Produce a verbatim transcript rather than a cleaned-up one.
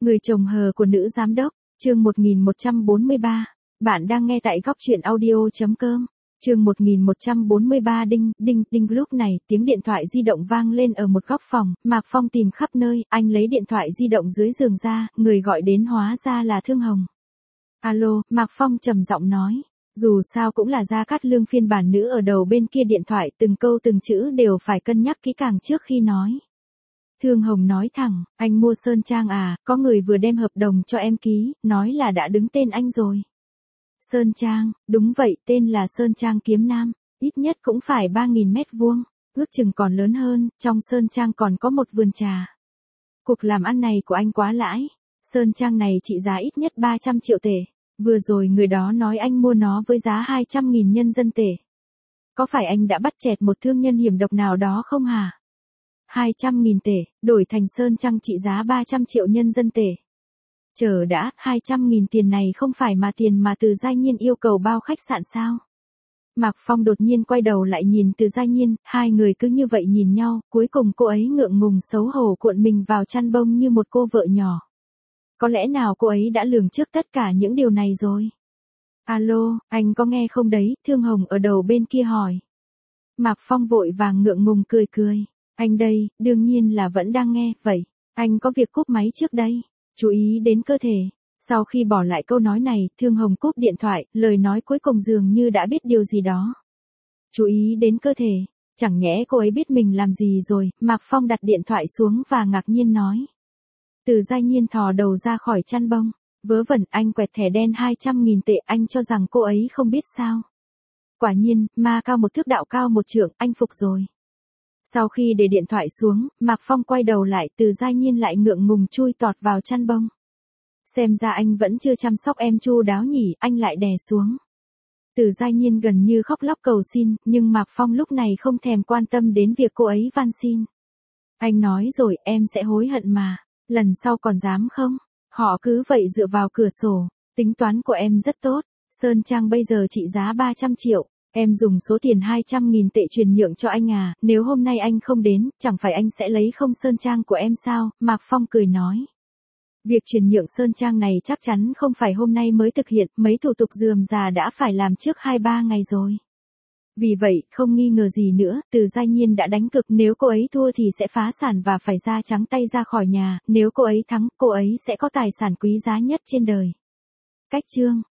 Người chồng hờ của nữ giám đốc, chương một nghìn một trăm bốn mươi ba. Bạn đang nghe tại góc truyện audio chấm com. Chương một nghìn một trăm bốn mươi ba. Đinh, đinh, đinh. Lúc này, tiếng điện thoại di động vang lên ở một góc phòng, Mạc Phong tìm khắp nơi, anh lấy điện thoại di động dưới giường ra, người gọi đến hóa ra là Thương Hồng. Alo, Mạc Phong trầm giọng nói. Dù sao cũng là Gia Cát Lương phiên bản nữ ở đầu bên kia điện thoại, từng câu từng chữ đều phải cân nhắc kỹ càng trước khi nói. Thương Hồng nói thẳng, anh mua Sơn Trang à, có người vừa đem hợp đồng cho em ký, nói là đã đứng tên anh rồi. Sơn Trang, đúng vậy, tên là Sơn Trang Kiếm Nam, ít nhất cũng phải ba nghìn mét vuông, ước chừng còn lớn hơn, trong Sơn Trang còn có một vườn trà. Cuộc làm ăn này của anh quá lãi, Sơn Trang này trị giá ít nhất ba trăm triệu tệ, vừa rồi người đó nói anh mua nó với giá hai trăm nghìn nhân dân tệ. Có phải anh đã bắt chẹt một thương nhân hiểm độc nào đó không hả? hai trăm nghìn tệ, đổi thành Sơn Trang trị giá ba trăm triệu nhân dân tệ. Chờ đã, hai trăm nghìn tiền này không phải mà tiền mà Từ Giai Nhiên yêu cầu bao khách sạn sao? Mạc Phong đột nhiên quay đầu lại nhìn Từ Giai Nhiên, hai người cứ như vậy nhìn nhau, cuối cùng cô ấy ngượng ngùng xấu hổ cuộn mình vào chăn bông như một cô vợ nhỏ. Có lẽ nào cô ấy đã lường trước tất cả những điều này rồi? Alo, anh có nghe không đấy? Thương Hồng ở đầu bên kia hỏi. Mạc Phong vội vàng ngượng ngùng cười cười. Anh đây, đương nhiên là vẫn đang nghe, vậy, anh có việc cúp máy trước đây, chú ý đến cơ thể. Sau khi bỏ lại câu nói này, Thương Hồng cúp điện thoại, lời nói cuối cùng dường như đã biết điều gì đó. Chú ý đến cơ thể, chẳng nhẽ cô ấy biết mình làm gì rồi, Mạc Phong đặt điện thoại xuống và ngạc nhiên nói. Từ Giai Nhiên thò đầu ra khỏi chăn bông, vớ vẩn anh quẹt thẻ đen hai trăm nghìn tệ, anh cho rằng cô ấy không biết sao. Quả nhiên, ma cao một thước đạo cao một trượng, anh phục rồi. Sau khi để điện thoại xuống, Mạc Phong quay đầu lại, Từ Giai Nhiên lại ngượng ngùng chui tọt vào chăn bông. Xem ra anh vẫn chưa chăm sóc em chu đáo nhỉ, anh lại đè xuống. Từ Giai Nhiên gần như khóc lóc cầu xin, nhưng Mạc Phong lúc này không thèm quan tâm đến việc cô ấy van xin. Anh nói rồi, em sẽ hối hận mà, lần sau còn dám không? Họ cứ vậy dựa vào cửa sổ, tính toán của em rất tốt, Sơn Trang bây giờ trị giá ba trăm triệu. Em dùng số tiền hai trăm nghìn tệ chuyển nhượng cho anh à, nếu hôm nay anh không đến, chẳng phải anh sẽ lấy không Sơn Trang của em sao? Mạc Phong cười nói. Việc chuyển nhượng Sơn Trang này chắc chắn không phải hôm nay mới thực hiện, mấy thủ tục rườm rà đã phải làm trước hai ba ngày rồi. Vì vậy, không nghi ngờ gì nữa, Từ Giai Nhiên đã đánh cược, nếu cô ấy thua thì sẽ phá sản và phải ra trắng tay ra khỏi nhà, nếu cô ấy thắng, cô ấy sẽ có tài sản quý giá nhất trên đời. Cách chương